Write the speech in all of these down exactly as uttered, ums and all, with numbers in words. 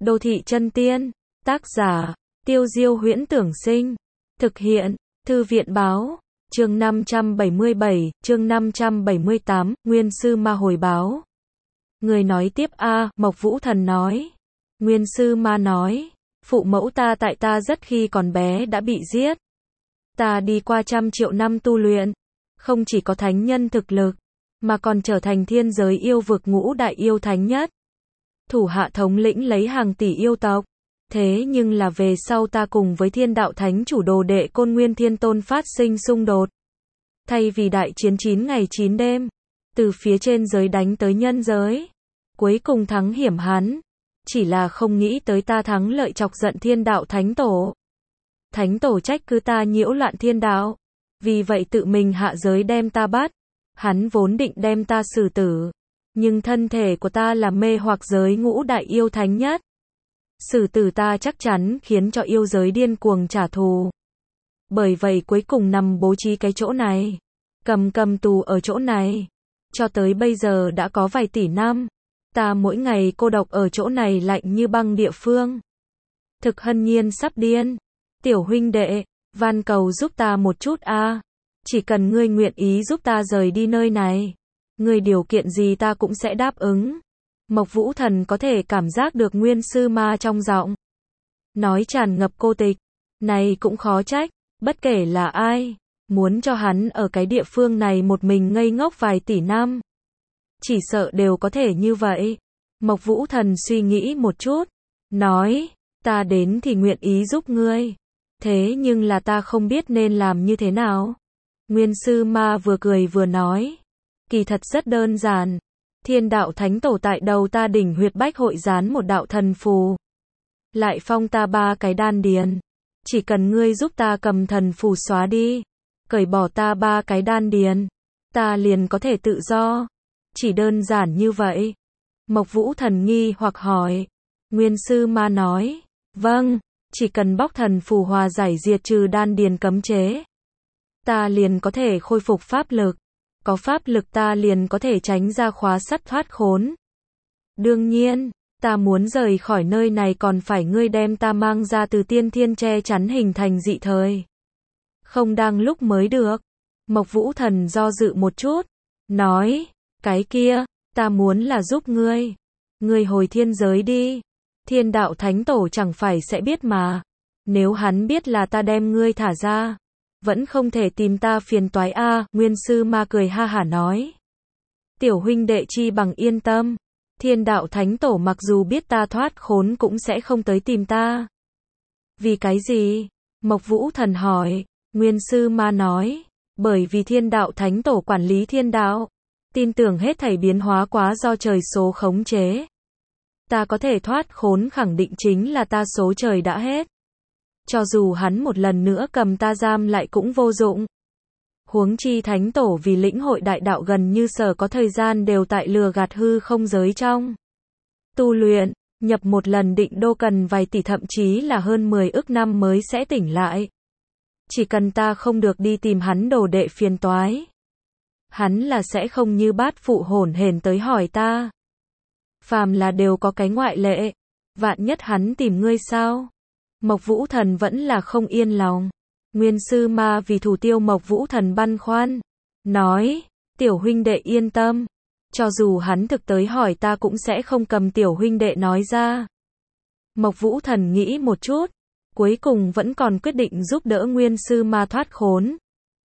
Đô thị chân tiên, tác giả, Tiêu Diêu Huyễn Tưởng Sinh, thực hiện, Thư viện báo, chương năm trăm bảy mươi bảy, chương năm trăm bảy mươi tám, Nguyên Sư Ma hồi báo. Người nói tiếp a, Mộc Vũ Thần nói. Nguyên Sư Ma nói, phụ mẫu ta tại ta rất khi còn bé đã bị giết. Ta đi qua trăm triệu năm tu luyện, không chỉ có thánh nhân thực lực, mà còn trở thành thiên giới yêu vực ngũ đại yêu thánh nhất. Thủ hạ thống lĩnh lấy hàng tỷ yêu tộc. Thế nhưng là về sau ta cùng với thiên đạo thánh chủ đồ đệ Côn Nguyên Thiên Tôn phát sinh xung đột. Thay vì đại chiến chín ngày chín đêm, từ phía trên giới đánh tới nhân giới, cuối cùng thắng hiểm hắn, chỉ là không nghĩ tới ta thắng lợi chọc giận thiên đạo thánh tổ. Thánh tổ trách cứ ta nhiễu loạn thiên đạo, vì vậy tự mình hạ giới đem ta bắt. Hắn vốn định đem ta xử tử, nhưng thân thể của ta là mê hoặc giới ngũ đại yêu thánh nhất. Xử tử ta chắc chắn khiến cho yêu giới điên cuồng trả thù. Bởi vậy cuối cùng nằm bố trí cái chỗ này, cầm cầm tù ở chỗ này. Cho tới bây giờ đã có vài tỷ năm, ta mỗi ngày cô độc ở chỗ này lạnh như băng địa phương. Thực Hân Nhiên sắp điên. Tiểu huynh đệ, van cầu giúp ta một chút a. Chỉ cần ngươi nguyện ý giúp ta rời đi nơi này, ngươi điều kiện gì ta cũng sẽ đáp ứng. Mộc Vũ Thần có thể cảm giác được Nguyên Sư Ma trong giọng nói tràn ngập cô tịch. Này cũng khó trách, bất kể là ai, muốn cho hắn ở cái địa phương này một mình ngây ngốc vài tỷ năm, chỉ sợ đều có thể như vậy. Mộc Vũ Thần suy nghĩ một chút, nói, ta đến thì nguyện ý giúp ngươi, thế nhưng là ta không biết nên làm như thế nào. Nguyên Sư Ma vừa cười vừa nói, kỳ thật rất đơn giản. Thiên đạo thánh tổ tại đầu ta đỉnh huyệt bách hội dán một đạo thần phù, lại phong ta ba cái đan điền. Chỉ cần ngươi giúp ta cầm thần phù xóa đi, cởi bỏ ta ba cái đan điền, ta liền có thể tự do. Chỉ đơn giản như vậy. Mộc Vũ Thần nghi hoặc hỏi. Nguyên Sư Ma nói, vâng, chỉ cần bóc thần phù hòa giải diệt trừ đan điền cấm chế, ta liền có thể khôi phục pháp lực. Có pháp lực ta liền có thể tránh ra khóa sắt thoát khốn. Đương nhiên, ta muốn rời khỏi nơi này còn phải ngươi đem ta mang ra từ tiên thiên che chắn hình thành dị thời. Không đang lúc mới được. Mộc Vũ Thần do dự một chút, nói, cái kia, ta muốn là giúp ngươi. Ngươi hồi thiên giới đi. Thiên đạo thánh tổ chẳng phải sẽ biết mà. Nếu hắn biết là ta đem ngươi thả ra, vẫn không thể tìm ta phiền toái a. À, Nguyên Sư Ma cười ha hả nói. Tiểu huynh đệ chi bằng yên tâm. Thiên đạo thánh tổ mặc dù biết ta thoát khốn cũng sẽ không tới tìm ta. Vì cái gì? Mộc Vũ Thần hỏi. Nguyên Sư Ma nói, bởi vì thiên đạo thánh tổ quản lý thiên đạo, tin tưởng hết thảy biến hóa quá do trời số khống chế. Ta có thể thoát khốn khẳng định chính là ta số trời đã hết. Cho dù hắn một lần nữa cầm ta giam lại cũng vô dụng. Huống chi thánh tổ vì lĩnh hội đại đạo gần như sở có thời gian đều tại lừa gạt hư không giới trong tu luyện, nhập một lần định đô cần vài tỷ thậm chí là hơn mười ức năm mới sẽ tỉnh lại. Chỉ cần ta không được đi tìm hắn đồ đệ phiền toái, hắn là sẽ không như bát phụ hổn hển tới hỏi ta. Phàm là đều có cái ngoại lệ, vạn nhất hắn tìm ngươi sao? Mộc Vũ Thần vẫn là không yên lòng. Nguyên Sư Ma vì thủ tiêu Mộc Vũ Thần băn khoăn, nói, tiểu huynh đệ yên tâm, cho dù hắn thực tới hỏi ta cũng sẽ không cầm tiểu huynh đệ nói ra. Mộc Vũ Thần nghĩ một chút, cuối cùng vẫn còn quyết định giúp đỡ Nguyên Sư Ma thoát khốn.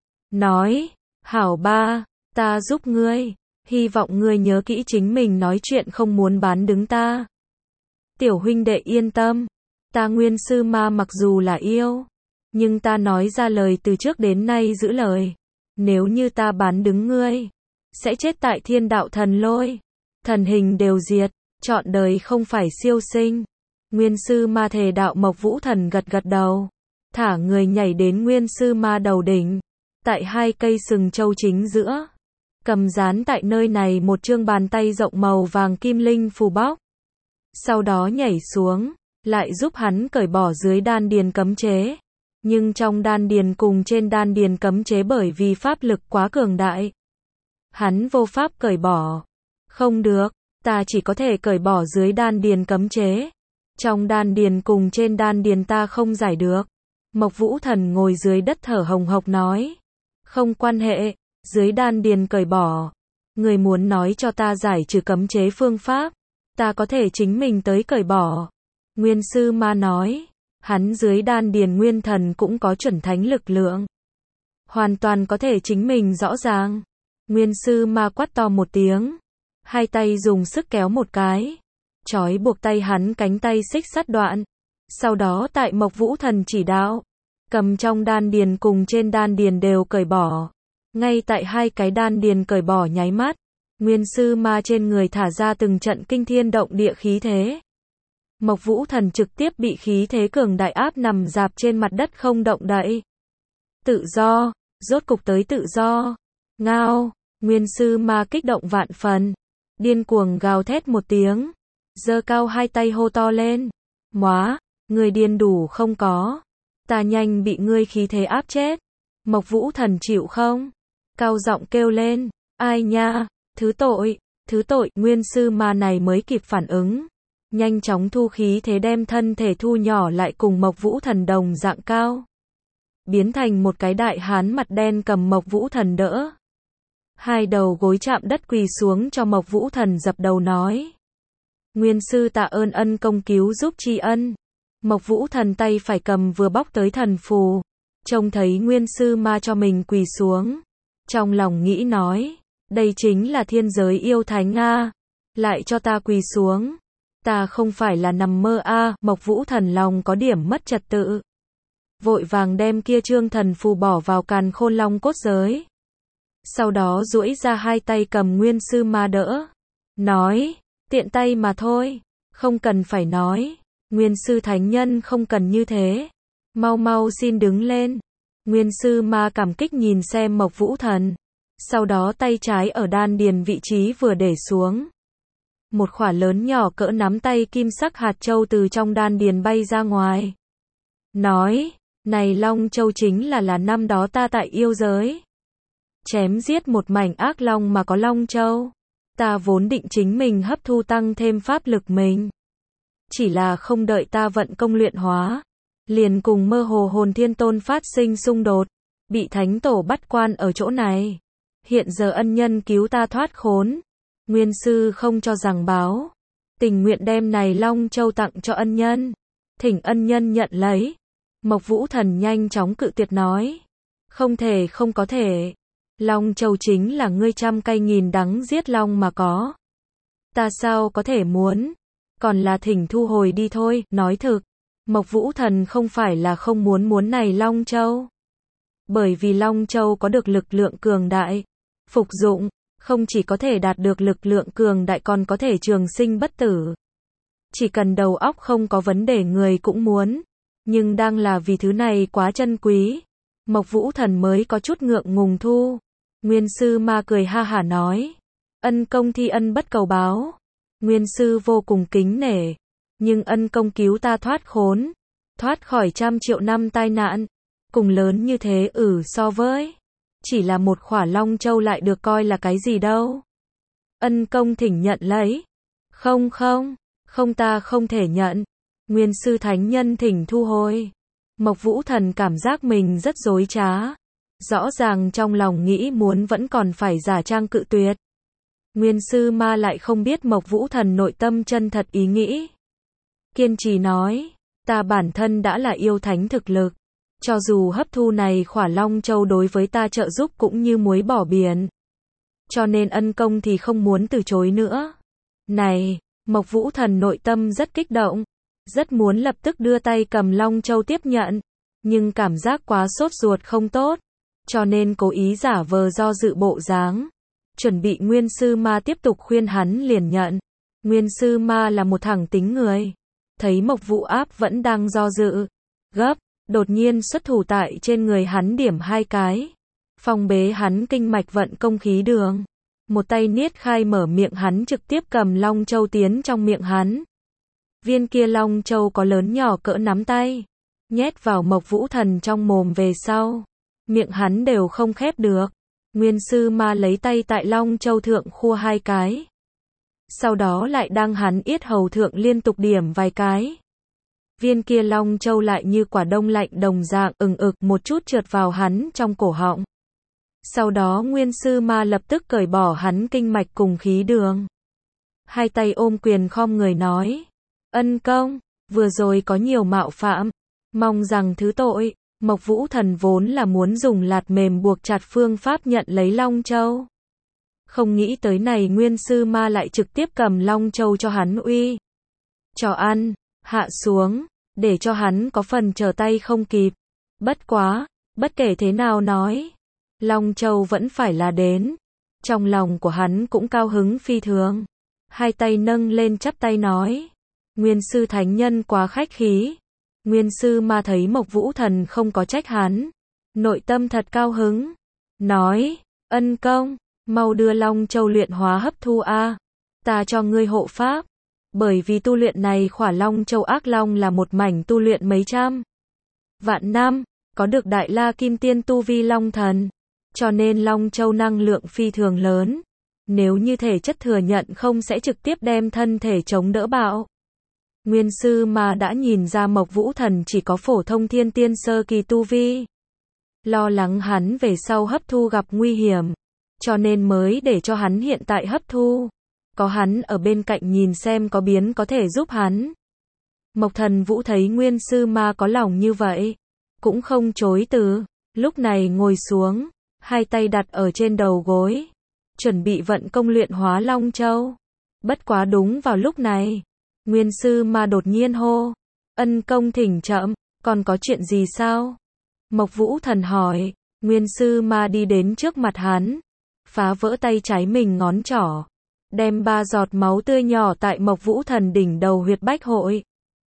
Nói, hảo ba, ta giúp ngươi, hy vọng ngươi nhớ kỹ chính mình nói chuyện không muốn bán đứng ta. Tiểu huynh đệ yên tâm. Ta Nguyên Sư Ma mặc dù là yêu, nhưng ta nói ra lời từ trước đến nay giữ lời. Nếu như ta bán đứng ngươi, sẽ chết tại thiên đạo thần lôi, thần hình đều diệt, trọn đời không phải siêu sinh. Nguyên Sư Ma thề đạo. Mộc Vũ Thần gật gật đầu, thả người nhảy đến Nguyên Sư Ma đầu đỉnh, tại hai cây sừng châu chính giữa, cầm dán tại nơi này một chương bàn tay rộng màu vàng kim linh phù bóc. Sau đó nhảy xuống, lại giúp hắn cởi bỏ dưới đan điền cấm chế. Nhưng trong đan điền cùng trên đan điền cấm chế bởi vì pháp lực quá cường đại, hắn vô pháp cởi bỏ. Không được, ta chỉ có thể cởi bỏ dưới đan điền cấm chế. Trong đan điền cùng trên đan điền ta không giải được. Mộc Vũ Thần ngồi dưới đất thở hồng hộc nói. Không quan hệ, dưới đan điền cởi bỏ. Người muốn nói cho ta giải trừ cấm chế phương pháp, ta có thể chính mình tới cởi bỏ. Nguyên Sư Ma nói, hắn dưới đan điền nguyên thần cũng có chuẩn thánh lực lượng. Hoàn toàn có thể chính mình rõ ràng. Nguyên Sư Ma quát to một tiếng. Hai tay dùng sức kéo một cái. Trói buộc tay hắn cánh tay xích sắt đoạn. Sau đó tại Mộc Vũ Thần chỉ đạo. Cầm trong đan điền cùng trên đan điền đều cởi bỏ. Ngay tại hai cái đan điền cởi bỏ nháy mắt. Nguyên Sư Ma trên người thả ra từng trận kinh thiên động địa khí thế. Mộc Vũ Thần trực tiếp bị khí thế cường đại áp nằm dạp trên mặt đất không động đậy. Tự do, rốt cục tới tự do. Ngao, Nguyên Sư Ma kích động vạn phần. Điên cuồng gào thét một tiếng. Giơ cao hai tay hô to lên. Móa, người điên đủ không có. Ta nhanh bị ngươi khí thế áp chết. Mộc Vũ Thần chịu không? Cao giọng kêu lên. Ai nha, thứ tội, thứ tội. Nguyên Sư Ma này mới kịp phản ứng. Nhanh chóng thu khí thế đem thân thể thu nhỏ lại cùng Mộc Vũ Thần đồng dạng cao. Biến thành một cái đại hán mặt đen cầm Mộc Vũ Thần đỡ. Hai đầu gối chạm đất quỳ xuống cho Mộc Vũ Thần dập đầu nói. Nguyên sư tạ ơn ân công cứu giúp tri ân. Mộc Vũ Thần tay phải cầm vừa bóc tới thần phù. Trông thấy Nguyên Sư Ma cho mình quỳ xuống. Trong lòng nghĩ nói. Đây chính là thiên giới yêu thánh a. Lại cho ta quỳ xuống. Ta không phải là nằm mơ a. Mộc Vũ Thần lòng có điểm mất trật tự. Vội vàng đem kia trương thần phù bỏ vào càn khôn long cốt giới. Sau đó duỗi ra hai tay cầm Nguyên Sư Ma đỡ. Nói, tiện tay mà thôi, không cần phải nói. Nguyên Sư Thánh Nhân không cần như thế. Mau mau xin đứng lên. Nguyên Sư Ma cảm kích nhìn xem Mộc Vũ Thần. Sau đó tay trái ở đan điền vị trí vừa để xuống. Một khỏa lớn nhỏ cỡ nắm tay kim sắc hạt châu từ trong đan điền bay ra ngoài. Nói, này Long Châu chính là là năm đó ta tại yêu giới. Chém giết một mảnh ác long mà có Long Châu. Ta vốn định chính mình hấp thu tăng thêm pháp lực mình. Chỉ là không đợi ta vận công luyện hóa. Liền cùng mơ hồ hồn thiên tôn phát sinh xung đột. Bị thánh tổ bắt quan ở chỗ này. Hiện giờ ân nhân cứu ta thoát khốn. Nguyên sư không cho rằng báo. Tình nguyện đem này Long Châu tặng cho ân nhân. Thỉnh ân nhân nhận lấy. Mộc Vũ Thần nhanh chóng cự tuyệt nói. Không thể không có thể. Long Châu chính là ngươi trăm cây nghìn đắng giết long mà có. Ta sao có thể muốn. Còn là thỉnh thu hồi đi thôi. Nói thực. Mộc Vũ Thần không phải là không muốn muốn này Long Châu. Bởi vì Long Châu có được lực lượng cường đại. Phục dụng. Không chỉ có thể đạt được lực lượng cường đại còn có thể trường sinh bất tử. Chỉ cần đầu óc không có vấn đề người cũng muốn. Nhưng đang là vì thứ này quá chân quý. Mộc Vũ Thần mới có chút ngượng ngùng thu. Nguyên Sư Ma cười ha hả nói. Ân công thi ân bất cầu báo. Nguyên sư vô cùng kính nể. Nhưng ân công cứu ta thoát khốn. Thoát khỏi trăm triệu năm tai nạn. Cùng lớn như thế ử so với. Chỉ là một khỏa Long Châu lại được coi là cái gì đâu. Ân công thỉnh nhận lấy. Không không. Không ta không thể nhận. Nguyên sư thánh nhân thỉnh thu hồi. Mộc Vũ Thần cảm giác mình rất dối trá. Rõ ràng trong lòng nghĩ muốn vẫn còn phải giả trang cự tuyệt. Nguyên Sư Ma lại không biết Mộc Vũ Thần nội tâm chân thật ý nghĩ. Kiên trì nói, ta bản thân đã là yêu thánh thực lực. Cho dù hấp thu này khỏa Long Châu đối với ta trợ giúp cũng như muối bỏ biển. Cho nên ân công thì không muốn từ chối nữa. Này, Mộc Vũ Thần nội tâm rất kích động. Rất muốn lập tức đưa tay cầm Long Châu tiếp nhận. Nhưng cảm giác quá sốt ruột không tốt. Cho nên cố ý giả vờ do dự bộ dáng. Chuẩn bị Nguyên Sư Ma tiếp tục khuyên hắn liền nhận. Nguyên Sư Ma là một thẳng tính người. Thấy Mộc Vũ Áp vẫn đang do dự. Gấp, đột nhiên xuất thủ tại trên người hắn điểm hai cái. Phong bế hắn kinh mạch vận công khí đường. Một tay niết khai mở miệng hắn trực tiếp cầm Long Châu tiến trong miệng hắn. Viên kia Long Châu có lớn nhỏ cỡ nắm tay. Nhét vào Mộc Vũ Thần trong mồm về sau. Miệng hắn đều không khép được. Nguyên Sư Ma lấy tay tại Long Châu thượng khua hai cái. Sau đó lại đang hắn yết hầu thượng liên tục điểm vài cái. viên kia Long Châu lại như quả đông lạnh đồng dạng ừng ực một chút trượt vào hắn trong cổ họng. Sau đó Nguyên Sư Ma lập tức cởi bỏ hắn kinh mạch cùng khí đường. Hai tay ôm quyền khom người nói, ân công, vừa rồi có nhiều mạo phạm, mong rằng thứ tội. Mộc Vũ Thần vốn là muốn dùng lạt mềm buộc chặt phương pháp nhận lấy Long Châu. Không nghĩ tới này Nguyên Sư Ma lại trực tiếp cầm Long Châu cho hắn uy. Cho ăn, hạ xuống, để cho hắn có phần trở tay không kịp. Bất quá, bất kể thế nào nói, Long Châu vẫn phải là đến. Trong lòng của hắn cũng cao hứng phi thường. Hai tay nâng lên chắp tay nói, Nguyên Sư Thánh Nhân quá khách khí. Nguyên Sư Ma thấy Mộc Vũ Thần không có trách hắn, nội tâm thật cao hứng, nói, ân công, mau đưa Long Châu luyện hóa hấp thu a, ta cho ngươi hộ pháp, bởi vì tu luyện này khỏa Long Châu ác long là một mảnh tu luyện mấy trăm vạn năm, có được Đại La Kim Tiên tu vi Long Thần, cho nên Long Châu năng lượng phi thường lớn, nếu như thể chất thừa nhận không sẽ trực tiếp đem thân thể chống đỡ bạo. Nguyên Sư Ma đã nhìn ra Mộc Vũ Thần chỉ có phổ thông thiên tiên sơ kỳ tu vi. Lo lắng hắn về sau hấp thu gặp nguy hiểm, cho nên mới để cho hắn hiện tại hấp thu. Có hắn ở bên cạnh nhìn xem có biến có thể giúp hắn. Mộc Thần Vũ thấy Nguyên Sư Ma có lòng như vậy, cũng không chối từ, lúc này ngồi xuống, hai tay đặt ở trên đầu gối, chuẩn bị vận công luyện hóa Long Châu. Bất quá đúng vào lúc này, Nguyên Sư Ma đột nhiên hô, ân công thỉnh chậm, còn có chuyện gì sao? Mộc Vũ Thần hỏi, Nguyên Sư Ma đi đến trước mặt hắn, phá vỡ tay trái mình ngón trỏ, đem ba giọt máu tươi nhỏ tại Mộc Vũ Thần đỉnh đầu huyệt bách hội.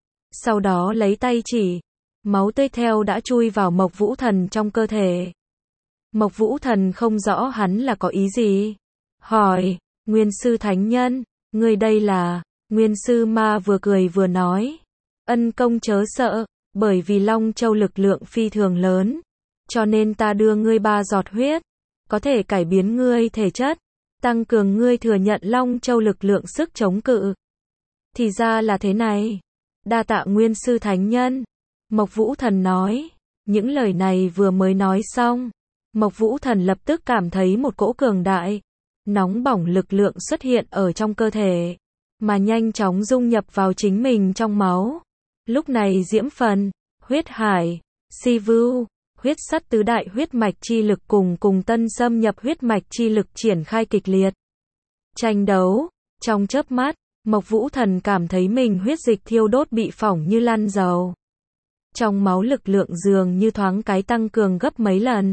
Sau đó lấy tay chỉ, máu tươi theo đã chui vào Mộc Vũ Thần trong cơ thể. Mộc Vũ Thần không rõ hắn là có ý gì, hỏi, Nguyên Sư Thánh Nhân, ngươi đây là... Nguyên Sư Ma vừa cười vừa nói, ân công chớ sợ, bởi vì Long Châu lực lượng phi thường lớn, cho nên ta đưa ngươi ba giọt huyết, có thể cải biến ngươi thể chất, tăng cường ngươi thừa nhận Long Châu lực lượng sức chống cự. Thì ra là thế này, đa tạ Nguyên Sư Thánh Nhân. Mộc Vũ Thần nói, những lời này vừa mới nói xong, Mộc Vũ Thần lập tức cảm thấy một cỗ cường đại, nóng bỏng lực lượng xuất hiện ở trong cơ thể, mà nhanh chóng dung nhập vào chính mình trong máu. Lúc này diễm phần, huyết hải, si vưu, huyết sắt tứ đại huyết mạch chi lực cùng cùng tân xâm nhập huyết mạch chi lực triển khai kịch liệt tranh đấu. Trong chớp mắt, Mộc Vũ Thần cảm thấy mình huyết dịch thiêu đốt bị phỏng như lăn dầu. Trong máu lực lượng dường như thoáng cái tăng cường gấp mấy lần.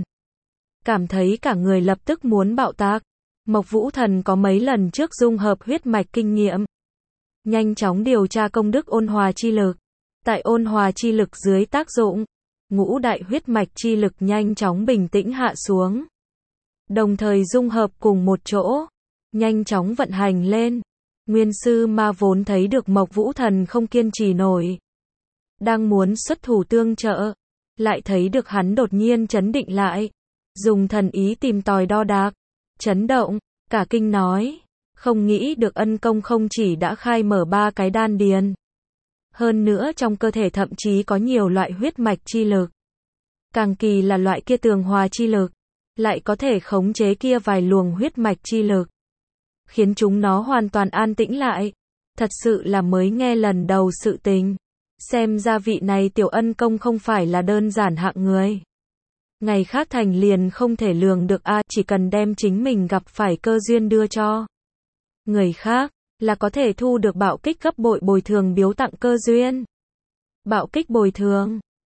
Cảm thấy cả người lập tức muốn bạo tạc. Mộc Vũ Thần có mấy lần trước dung hợp huyết mạch kinh nghiệm, nhanh chóng điều tra công đức ôn hòa chi lực. Tại ôn hòa chi lực dưới tác dụng, ngũ đại huyết mạch chi lực nhanh chóng bình tĩnh hạ xuống. Đồng thời dung hợp cùng một chỗ, nhanh chóng vận hành lên. Nguyên Sư Ma vốn thấy được Mộc Vũ Thần không kiên trì nổi, đang muốn xuất thủ tương trợ, lại thấy được hắn đột nhiên chấn định lại, dùng thần ý tìm tòi đo đạc, chấn động, cả kinh nói, không nghĩ được ân công không chỉ đã khai mở ba cái đan điền, hơn nữa trong cơ thể thậm chí có nhiều loại huyết mạch chi lực. Càng kỳ là loại kia tường hòa chi lực, lại có thể khống chế kia vài luồng huyết mạch chi lực, khiến chúng nó hoàn toàn an tĩnh lại. Thật sự là mới nghe lần đầu sự tình. Xem ra vị này tiểu ân công không phải là đơn giản hạng người. Ngày khác thành liền không thể lường được a, chỉ cần đem chính mình gặp phải cơ duyên đưa cho người khác, là có thể thu được bạo kích gấp bội bồi thường biếu tặng cơ duyên. Bạo kích bồi thường